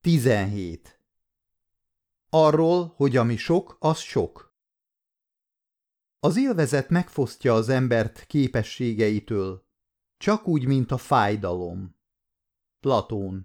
17. Arról, hogy ami sok, az sok. Az élvezet megfosztja az embert képességeitől, csak úgy, mint a fájdalom. Platón.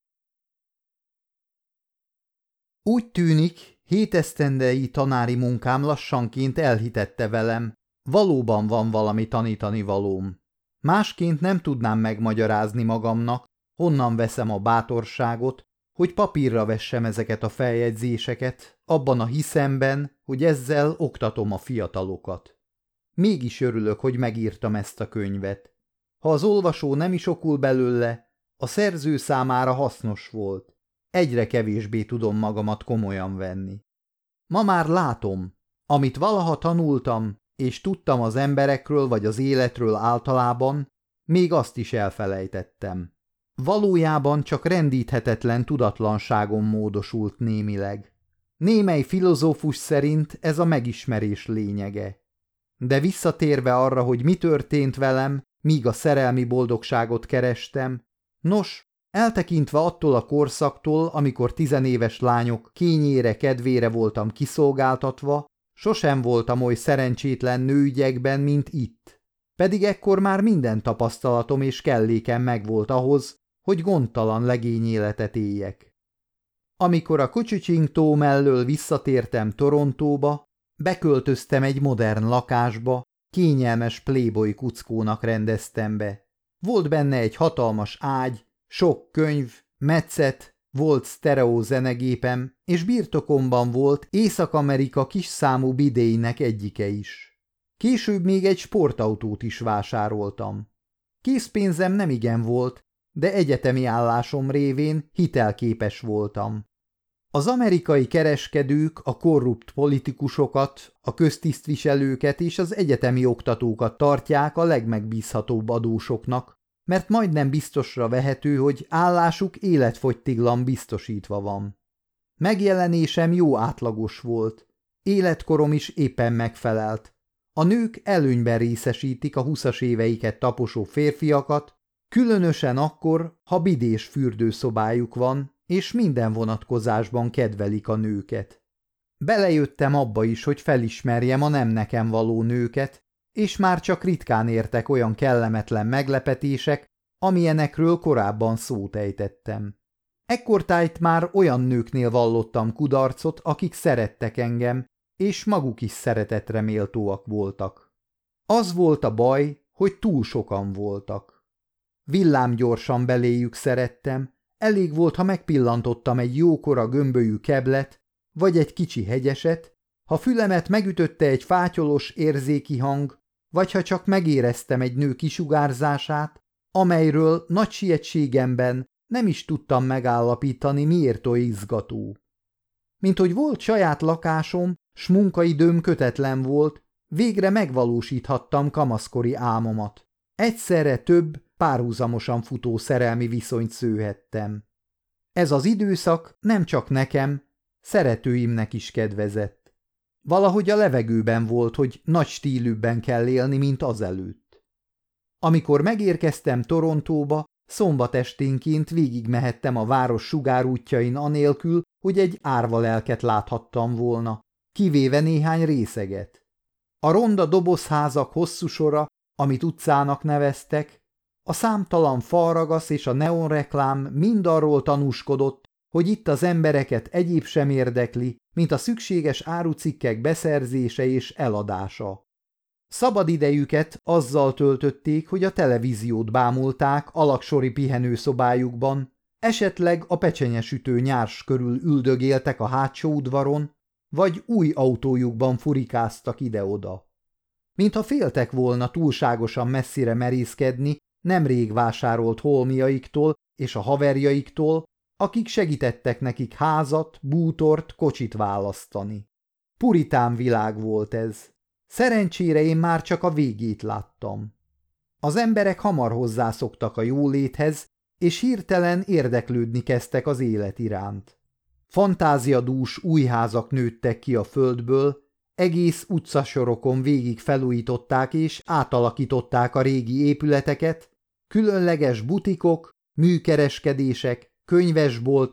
Úgy tűnik, 7 esztendei tanári munkám lassanként elhitette velem, valóban van valami tanítani valóm. Másként nem tudnám megmagyarázni magamnak, honnan veszem a bátorságot, hogy papírra vessem ezeket a feljegyzéseket, abban a hiszemben, hogy ezzel oktatom a fiatalokat. Mégis örülök, hogy megírtam ezt a könyvet. Ha az olvasó nem is okul belőle, a szerző számára hasznos volt. Egyre kevésbé tudom magamat komolyan venni. Ma már látom, amit valaha tanultam, és tudtam az emberekről vagy az életről általában, még azt is elfelejtettem. Valójában csak rendíthetetlen tudatlanságon módosult némileg. Némely filozófus szerint ez a megismerés lényege. De visszatérve arra, hogy mi történt velem, míg a szerelmi boldogságot kerestem, nos, eltekintve attól a korszaktól, amikor 10 éves lányok kényére kedvére voltam kiszolgáltatva, sosem voltam oly szerencsétlen nőügyekben, mint itt. Pedig ekkor már minden tapasztalatom és kellékem megvolt ahhoz, hogy gondtalan legényéletet éljek. Amikor a Couchiching-tó mellől visszatértem Torontóba, beköltöztem egy modern lakásba, kényelmes playboy kuckónak rendeztem be. Volt benne egy hatalmas ágy, sok könyv, metszet, volt sztereó zenegépem, és birtokomban volt Észak-Amerika kisszámú bidéinek egyike is. Később még egy sportautót is vásároltam. Készpénzem nemigen volt, de egyetemi állásom révén hitelképes voltam. Az amerikai kereskedők a korrupt politikusokat, a köztisztviselőket és az egyetemi oktatókat tartják a legmegbízhatóbb adósoknak, mert majdnem biztosra vehető, hogy állásuk életfogytiglan biztosítva van. Megjelenésem jó átlagos volt, életkorom is éppen megfelelt. A nők előnyben részesítik a 20-as éveiket taposó férfiakat, különösen akkor, ha bidés fürdőszobájuk van, és minden vonatkozásban kedvelik a nőket. Belejöttem abba is, hogy felismerjem a nem nekem való nőket, és már csak ritkán értek olyan kellemetlen meglepetések, amilyenekről korábban szót ejtettem. Ekkortájt már olyan nőknél vallottam kudarcot, akik szerettek engem, és maguk is szeretetre méltóak voltak. Az volt a baj, hogy túl sokan voltak. Villámgyorsan beléjük szerettem, elég volt, ha megpillantottam egy jókora gömbölyű keblet, vagy egy kicsi hegyeset, ha fülemet megütötte egy fátyolos érzéki hang, vagy ha csak megéreztem egy nő kisugárzását, amelyről nagy sietségemben nem is tudtam megállapítani, miért oly izgató. Mint hogy volt saját lakásom, s munkaidőm kötetlen volt, végre megvalósíthattam kamaszkori álmomat. Egyszerre több, párhuzamosan futó szerelmi viszonyt szőhettem. Ez az időszak nem csak nekem, szeretőimnek is kedvezett. Valahogy a levegőben volt, hogy nagy stílűbben kell élni, mint azelőtt. Amikor megérkeztem Torontóba, szombat esténként végigmehettem a város sugárútjain anélkül, hogy egy árvalelket láthattam volna, kivéve néhány részeget. A ronda dobozházak hosszú sora, amit utcának neveztek, a számtalan falragasz és a neonreklám mind arról tanúskodott, hogy itt az embereket egyéb sem érdekli, mint a szükséges árucikkek beszerzése és eladása. Szabadidejüket azzal töltötték, hogy a televíziót bámulták alaksori pihenőszobájukban, esetleg a pecsenyesütő nyárs körül üldögéltek a hátsó udvaron, vagy új autójukban furikáztak ide-oda. Mintha féltek volna túlságosan messzire merészkedni nemrég vásárolt holmiaiktól és a haverjaiktól, akik segítettek nekik házat, bútort, kocsit választani. Puritán világ volt ez. Szerencsére én már csak a végét láttam. Az emberek hamar hozzászoktak a jóléthez, és hirtelen érdeklődni kezdtek az élet iránt. Fantáziadús új házak nőttek ki a földből, egész utcasorokon végig felújították és átalakították a régi épületeket, különleges butikok, műkereskedések, könyvesboltok,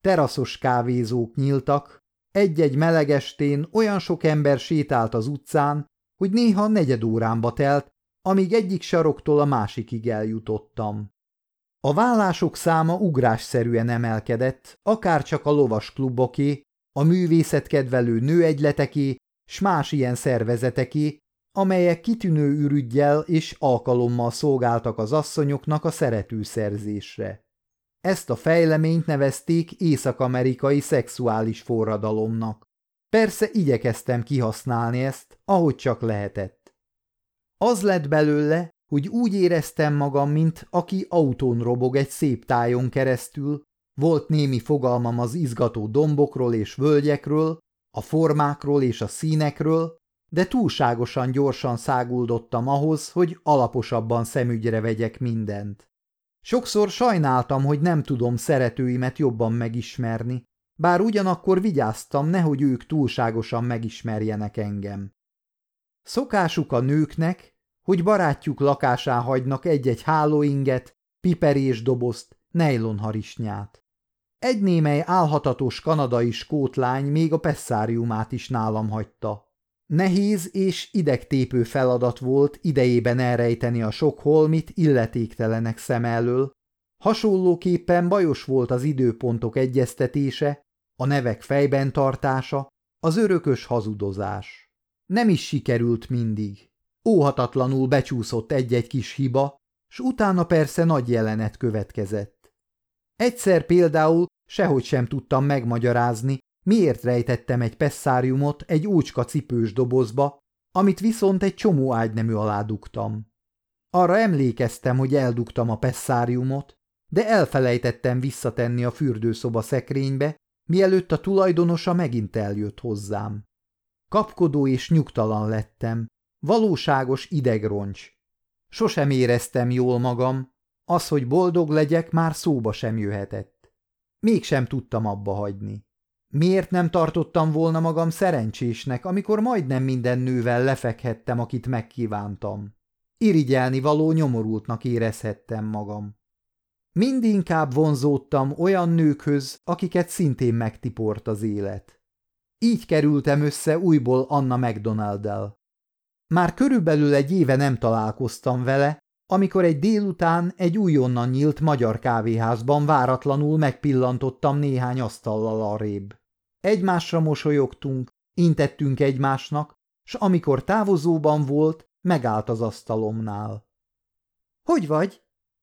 teraszos kávézók nyíltak, egy-egy meleg estén olyan sok ember sétált az utcán, hogy néha negyed órámba telt, amíg egyik saroktól a másikig eljutottam. A vállások száma ugrásszerűen emelkedett, akárcsak a lovaskluboké, a művészetkedvelő nőegyleteké, s más ilyen szervezeteké, amelyek kitűnő ürüggyel és alkalommal szolgáltak az asszonyoknak a szeretőszerzésre. Ezt a fejleményt nevezték észak-amerikai szexuális forradalomnak. Persze igyekeztem kihasználni ezt, ahogy csak lehetett. Az lett belőle, hogy úgy éreztem magam, mint aki autón robog egy szép tájon keresztül, volt némi fogalmam az izgató dombokról és völgyekről, a formákról és a színekről, de túlságosan gyorsan száguldottam ahhoz, hogy alaposabban szemügyre vegyek mindent. Sokszor sajnáltam, hogy nem tudom szeretőimet jobban megismerni, bár ugyanakkor vigyáztam, nehogy ők túlságosan megismerjenek engem. Szokásuk a nőknek, hogy barátjuk lakásán hagynak egy-egy hálóinget, piperésdobozt, nejlonharisnyát. Egy némely álhatatos kanadai skótlány még a pesszáriumát is nálam hagyta. Nehéz és idegtépő feladat volt idejében elrejteni a sok holmit illetéktelenek szem elől, hasonlóképpen bajos volt az időpontok egyeztetése, a nevek fejben tartása, az örökös hazudozás. Nem is sikerült mindig. Óhatatlanul becsúszott egy-egy kis hiba, s utána persze nagy jelenet következett. Egyszer például sehogy sem tudtam megmagyarázni, miért rejtettem egy pesszáriumot egy ócska cipős dobozba, amit viszont egy csomó ágynemű alá dugtam. Arra emlékeztem, hogy eldugtam a pesszáriumot, de elfelejtettem visszatenni a fürdőszoba szekrénybe, mielőtt a tulajdonosa megint eljött hozzám. Kapkodó és nyugtalan lettem, valóságos idegroncs. Sosem éreztem jól magam, az, hogy boldog legyek, már szóba sem jöhetett. Mégsem tudtam abba hagyni. Miért nem tartottam volna magam szerencsésnek, amikor majdnem minden nővel lefekhettem, akit megkívántam? Irigyelni való nyomorultnak érezhettem magam. Mindinkább vonzódtam olyan nőkhöz, akiket szintén megtiport az élet. Így kerültem össze újból Anna MacDonald-del. Már körülbelül egy éve nem találkoztam vele, amikor egy délután egy újonnan nyílt magyar kávéházban váratlanul megpillantottam néhány asztallal arrébb. Egymásra mosolyogtunk, intettünk egymásnak, s amikor távozóban volt, megállt az asztalomnál. – Hogy vagy?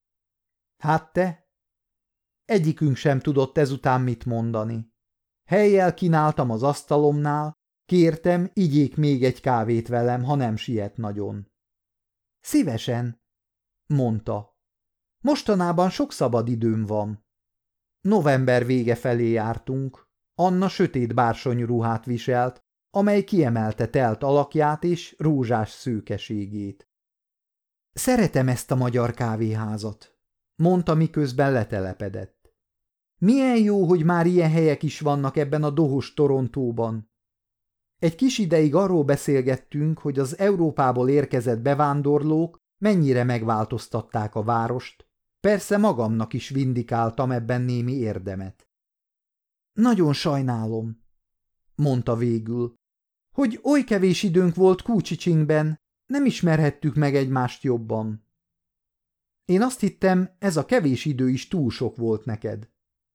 – Hát te? Egyikünk sem tudott ezután mit mondani. Helyjel kínáltam az asztalomnál, kértem, igyék még egy kávét velem, ha nem siet nagyon. – Szívesen, mondta. Mostanában sok szabad időm van. November vége felé jártunk. Anna sötét bársonyruhát viselt, amely kiemelte telt alakját és rózsás szőkeségét. Szeretem ezt a magyar kávéházat, mondta, miközben letelepedett. Milyen jó, hogy már ilyen helyek is vannak ebben a dohos Torontóban. Egy kis ideig arról beszélgettünk, hogy az Európából érkezett bevándorlók mennyire megváltoztatták a várost, persze magamnak is vindikáltam ebben némi érdemet. Nagyon sajnálom, mondta végül, hogy oly kevés időnk volt Kúcsicsingben, nem ismerhettük meg egymást jobban. Én azt hittem, ez a kevés idő is túl sok volt neked.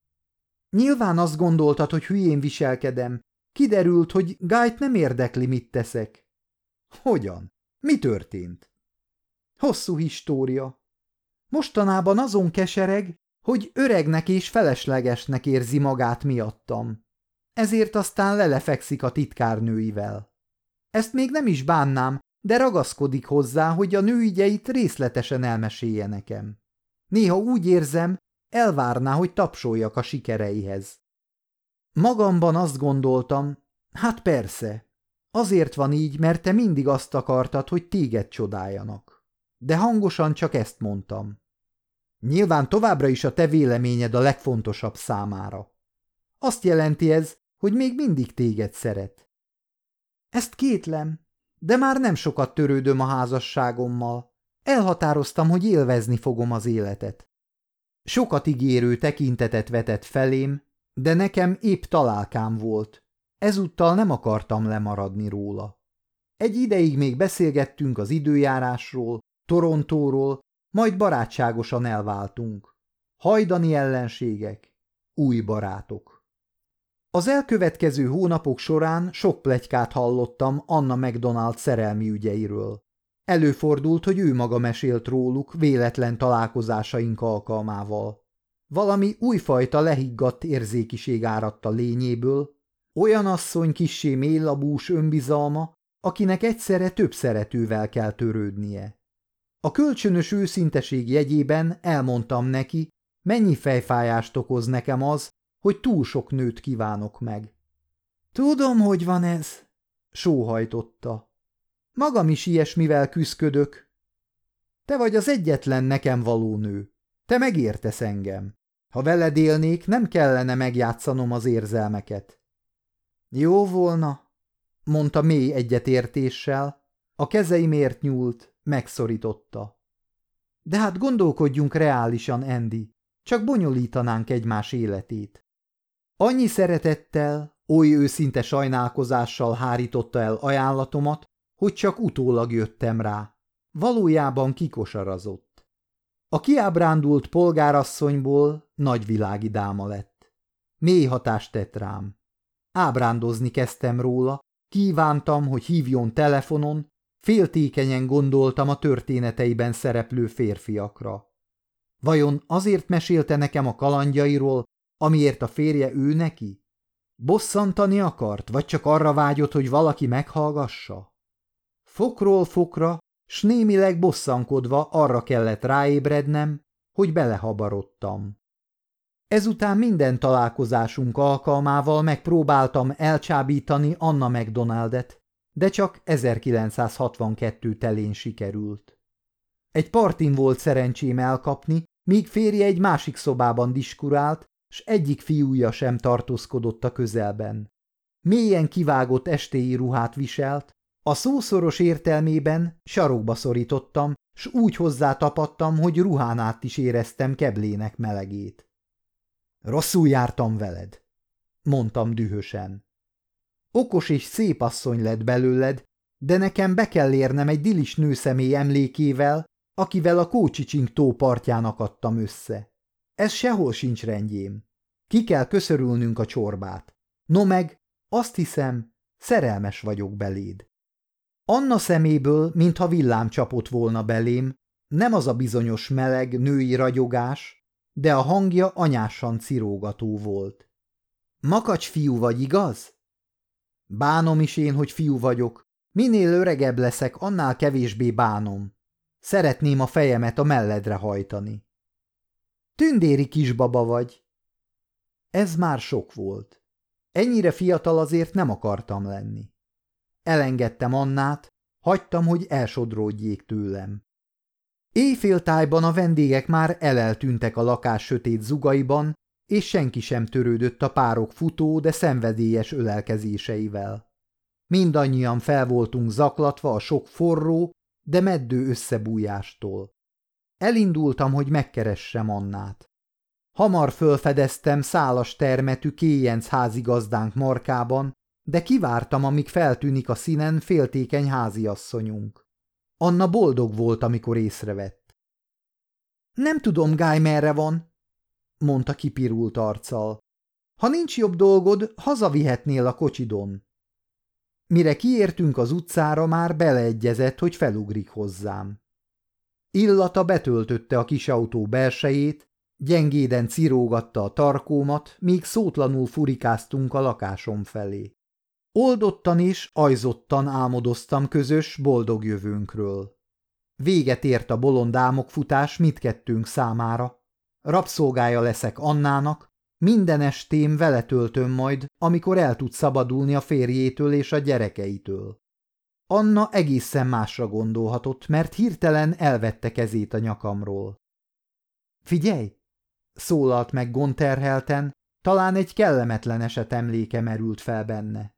Nyilván azt gondoltad, hogy hülyén viselkedem. Kiderült, hogy Guyt nem érdekli, mit teszek. Hogyan? Mi történt? Hosszú história. Mostanában azon kesereg, hogy öregnek és feleslegesnek érzi magát miattam. Ezért aztán lelefekszik a titkárnőivel. Ezt még nem is bánnám, de ragaszkodik hozzá, hogy a nőügyeit részletesen elmesélje nekem. Néha úgy érzem, elvárná, hogy tapsoljak a sikereihez. Magamban azt gondoltam, hát persze, azért van így, mert te mindig azt akartad, hogy téged csodáljanak. De hangosan csak ezt mondtam. Nyilván továbbra is a te véleményed a legfontosabb számára. Azt jelenti ez, hogy még mindig téged szeret. Ezt kétlem, de már nem sokat törődöm a házasságommal. Elhatároztam, hogy élvezni fogom az életet. Sokat ígérő tekintetet vetett felém, De nekem épp találkám volt. Ezúttal nem akartam lemaradni róla. Egy ideig még beszélgettünk az időjárásról, Torontóról, majd barátságosan elváltunk. Hajdani ellenségek, új barátok. Az elkövetkező hónapok során sok pletykát hallottam Anna McDonald szerelmi ügyeiről. Előfordult, hogy ő maga mesélt róluk véletlen találkozásaink alkalmával. Valami újfajta lehiggadt érzékiség áradt a lényéből, olyan asszony kissé mélylabús önbizalma, akinek egyszerre több szeretővel kell törődnie. A kölcsönös őszinteség jegyében elmondtam neki, mennyi fejfájást okoz nekem az, hogy túl sok nőt kívánok meg. Tudom, hogy van ez, sóhajtotta. Magam is ilyesmivel küszködök. Te vagy az egyetlen nekem való nő. Te megértesz engem. Ha veled élnék, nem kellene megjátszanom az érzelmeket. Jó volna, mondta mély egyetértéssel, a kezeimért nyúlt, megszorította. De hát gondolkodjunk reálisan, Andy, csak bonyolítanánk egymás életét. Annyi szeretettel, oly őszinte sajnálkozással hárította el ajánlatomat, hogy csak utólag jöttem rá. Valójában kikosarazott. A kiábrándult polgárasszonyból nagyvilági dáma lett. Mély hatást tett rám. Ábrándozni kezdtem róla, kívántam, hogy hívjon telefonon, féltékenyen gondoltam a történeteiben szereplő férfiakra. Vajon azért mesélte nekem a kalandjairól, amiért a férje ő neki? Bosszantani akart, vagy csak arra vágyott, hogy valaki meghallgassa? Fokról fokra, s némileg bosszankodva arra kellett ráébrednem, hogy belehabarodtam. Ezután minden találkozásunk alkalmával megpróbáltam elcsábítani Anna McDonaldet, de csak 1962 telén sikerült. Egy partin volt szerencsém elkapni, míg férje egy másik szobában diskurált, s egyik fiúja sem tartózkodott a közelben. Mélyen kivágott estéi ruhát viselt, a szószoros értelmében sarokba szorítottam, s úgy hozzátapadtam, hogy ruhán át is éreztem keblének melegét. Rosszul jártam veled, mondtam dühösen. Okos és szép asszony lett belőled, de nekem be kell érnem egy dilis nőszemély emlékével, akivel a Kócsicsink tó partján akadtam össze. Ez sehol sincs rendjén. Ki kell köszörülnünk a csorbát. No meg, azt hiszem, szerelmes vagyok beléd. Anna szeméből, mintha villám csapott volna belém, nem az a bizonyos meleg női ragyogás, de a hangja anyásan cirógató volt. Makacs fiú vagy, igaz? Bánom is én, hogy fiú vagyok. Minél öregebb leszek, annál kevésbé bánom. Szeretném a fejemet a melledre hajtani. Tündéri kisbaba vagy. Ez már sok volt. Ennyire fiatal azért nem akartam lenni. Elengedtem Annát, hagytam, hogy elsodródjék tőlem. Éjféltájban a vendégek már eleltűntek a lakás sötét zugaiban, és senki sem törődött a párok futó, de szenvedélyes ölelkezéseivel. Mindannyian fel voltunk zaklatva a sok forró, de meddő összebújástól. Elindultam, hogy megkeressem Annát. Hamar fölfedeztem szálas termetű kéjenc házigazdánk markában, de kivártam, amíg feltűnik a színen féltékeny háziasszonyunk. Anna boldog volt, amikor észrevett. Nem tudom, Guy, merre van, mondta kipirult arccal. Ha nincs jobb dolgod, hazavihetnél a kocsidon. Mire kiértünk az utcára, már beleegyezett, hogy felugrik hozzám. Illata betöltötte a kis autó belsejét, gyengéden cirógatta a tarkómat, míg szótlanul furikáztunk a lakásom felé. Oldottan és ajzottan álmodoztam közös, boldog jövőnkről. Véget ért a bolond álmokfutás mindkettőnk számára. Rabszolgája leszek Annának, minden estém vele töltöm majd, amikor el tud szabadulni a férjétől és a gyerekeitől. Anna egészen másra gondolhatott, mert hirtelen elvette kezét a nyakamról. Figyelj! Szólalt meg gondterhelten, talán egy kellemetlen eset emléke merült fel benne.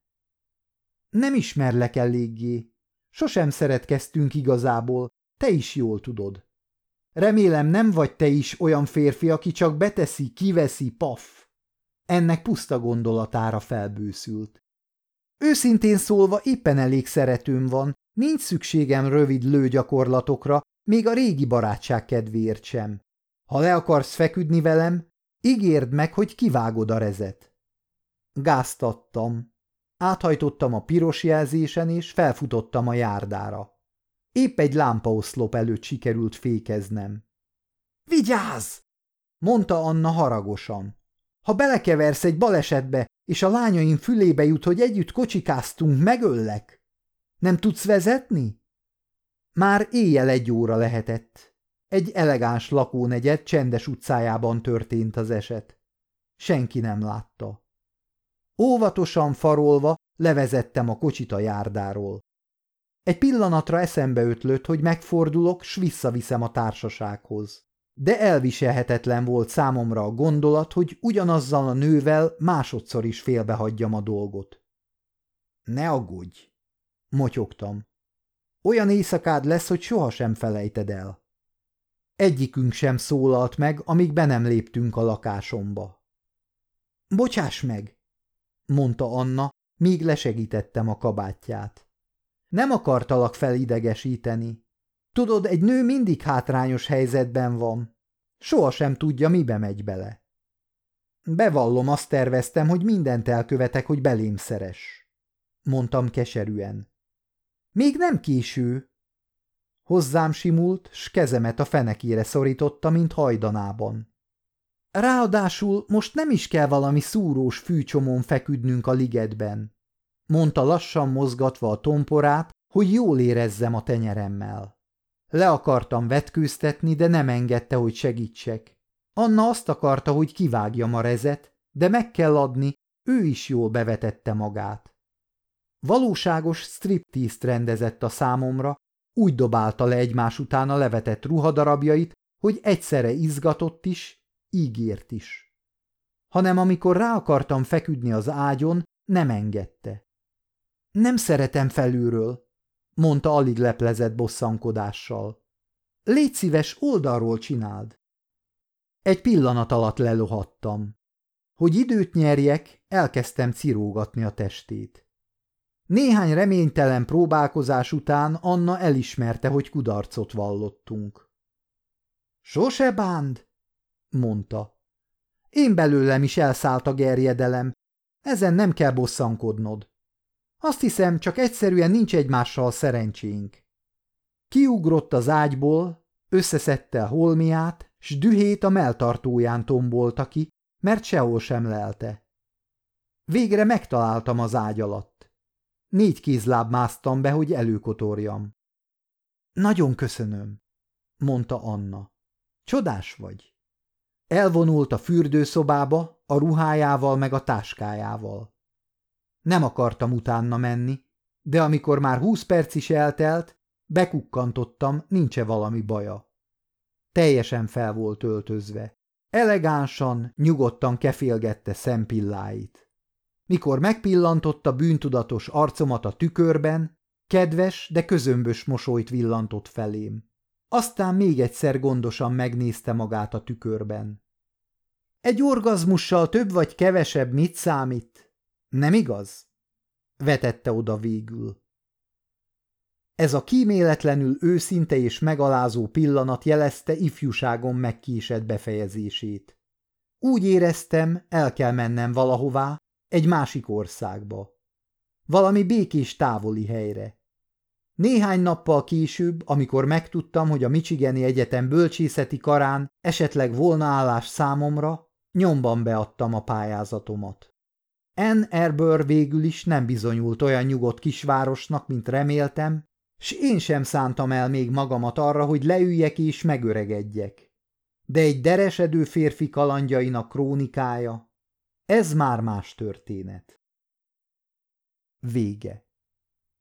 Nem ismerlek eléggé. Sosem szeretkeztünk igazából, te is jól tudod. Remélem nem vagy te is olyan férfi, aki csak beteszi, kiveszi, paf. Ennek puszta gondolatára felbőszült. Őszintén szólva éppen elég szeretőm van, nincs szükségem rövid lőgyakorlatokra, még a régi barátság kedvéért sem. Ha le akarsz feküdni velem, ígérd meg, hogy kivágod a rezet. Gázt adtam. Áthajtottam a piros jelzésen, és felfutottam a járdára. Épp egy lámpaoszlop előtt sikerült fékeznem. Vigyázz! Mondta Anna haragosan. Ha belekeversz egy balesetbe, és a lányaim fülébe jut, hogy együtt kocsikáztunk, megöllek. Nem tudsz vezetni? Már éjjel 1 óra lehetett. Egy elegáns lakónegyed csendes utcájában történt az eset. Senki nem látta. Óvatosan farolva levezettem a kocsit a járdáról. Egy pillanatra eszembe ötlött, hogy megfordulok, s visszaviszem a társasághoz. De elviselhetetlen volt számomra a gondolat, hogy ugyanazzal a nővel másodszor is félbehagyjam a dolgot. Ne aggódj, motyogtam. Olyan éjszakád lesz, hogy sohasem felejted el. Egyikünk sem szólalt meg, amíg be nem léptünk a lakásomba. Bocsáss meg, mondta Anna, míg lesegítettem a kabátját. Nem akartalak felidegesíteni. Tudod, egy nő mindig hátrányos helyzetben van. Sohasem tudja, mibe megy bele. Bevallom, azt terveztem, hogy mindent elkövetek, hogy belém szeress. Mondtam keserűen. Még nem késő. Hozzám simult, s kezemet a fenekére szorította, mint hajdanában. Ráadásul most nem is kell valami szúrós fűcsomón feküdnünk a ligetben, mondta lassan mozgatva a tomporát, hogy jól érezzem a tenyeremmel. Le akartam vetkőztetni, de nem engedte, hogy segítsek. Anna azt akarta, hogy kivágjam a rezet, de meg kell adni, ő is jól bevetette magát. Valóságos striptease-t rendezett a számomra, úgy dobálta le egymás után a levetett ruhadarabjait, hogy egyszerre izgatott is, ígért is. Hanem amikor rá akartam feküdni az ágyon, nem engedte. Nem szeretem felülről, mondta alig leplezett bosszankodással. Légy szíves, oldalról csináld. Egy pillanat alatt lelohattam. Hogy időt nyerjek, elkezdtem cirógatni a testét. Néhány reménytelen próbálkozás után Anna elismerte, hogy kudarcot vallottunk. Sose bánd, mondta. Én belőlem is elszállt a gerjedelem, ezen nem kell bosszankodnod. Azt hiszem, csak egyszerűen nincs egymással szerencsénk. Kiugrott az ágyból, összeszedte a holmiát, s dühét a melltartóján tombolta ki, mert sehol sem lelte. Végre megtaláltam az ágy alatt. 4 kézláb másztam be, hogy előkotorjam. Nagyon köszönöm, mondta Anna. Csodás vagy. Elvonult a fürdőszobába, a ruhájával meg a táskájával. Nem akartam utána menni, de amikor már 20 perc is eltelt, bekukkantottam, nincs-e valami baja. Teljesen fel volt öltözve. Elegánsan, nyugodtan kefélgette szempilláit. Mikor megpillantotta bűntudatos arcomat a tükörben, kedves, de közömbös mosolyt villantott felém. Aztán még egyszer gondosan megnézte magát a tükörben. Egy orgazmussal több vagy kevesebb mit számít? Nem igaz? Vetette oda végül. Ez a kíméletlenül őszinte és megalázó pillanat jelezte ifjúságom megkésett befejezését. Úgy éreztem, el kell mennem valahová, egy másik országba. Valami békés távoli helyre. Néhány nappal később, amikor megtudtam, hogy a Michigani Egyetem bölcsészeti karán esetleg volna állás számomra, nyomban beadtam a pályázatomat. Ann Arbor végül is nem bizonyult olyan nyugodt kisvárosnak, mint reméltem, s én sem szántam el még magamat arra, hogy leüljek és megöregedjek. De egy deresedő férfi kalandjainak krónikája, ez már más történet. Vége.